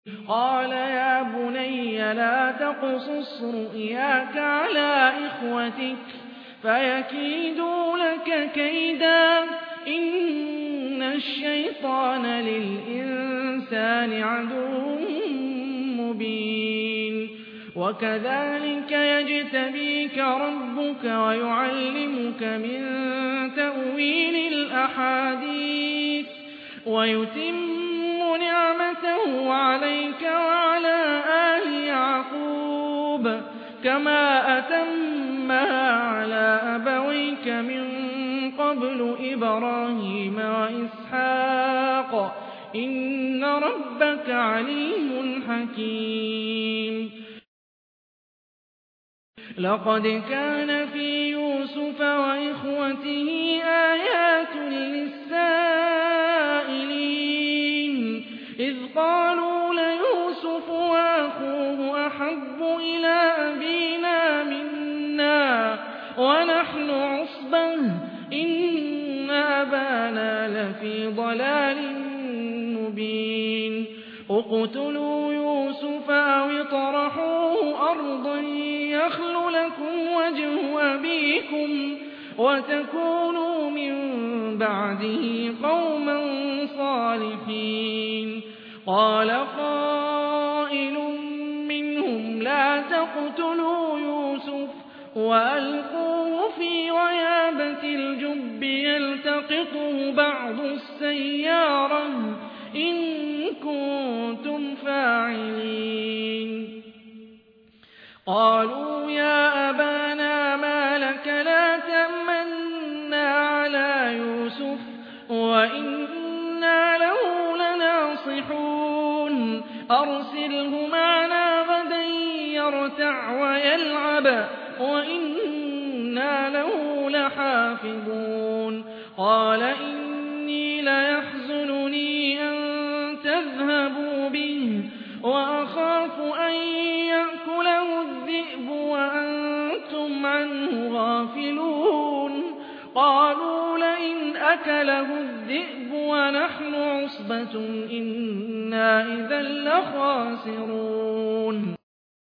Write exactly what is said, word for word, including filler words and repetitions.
قال يا بني لا تقصص رؤياك على إخوتك فيكيدوا لك كيدا إن الشيطان للإنسان عدو مبين وكذلك يجتبيك ربك ويعلمك من تأويل الأحاديث ويتم نعمته عليك وعلى آل يعقوب كما أتمها على أبويك من قبل إبراهيم وإسحاق إن ربك عليم حكيم لقد كان في يوسف وإخوته آيات للسائلين إذ قالوا ليوسف وأخوه أحب إلى أبينا منا ونحن عصبة إن أبانا لفي ضلال مبين اقتلوا يوسف أو اطرحوه أرضا يخل لكم وجه أبيكم وتكونوا من بعده قوما صالحين قال قائل منهم لا تقتلوا يوسف وألقوه في غيابة الجب يلتقطه بعض السيارة إن كنتم فاعلين قالوا يا أبانا ما لك لا تأمنا على يوسف وإنا له لناصحون أرسله معنا غدا يرتع ويلعب وإنا له لحافظون قال إني ليحزنني أن تذهبوا به وأخاف أن يأكله الذئب وأنتم عنه غافلون قالوا لئن أكله الذئب ونحن عصبة إنا إذا لخاسرون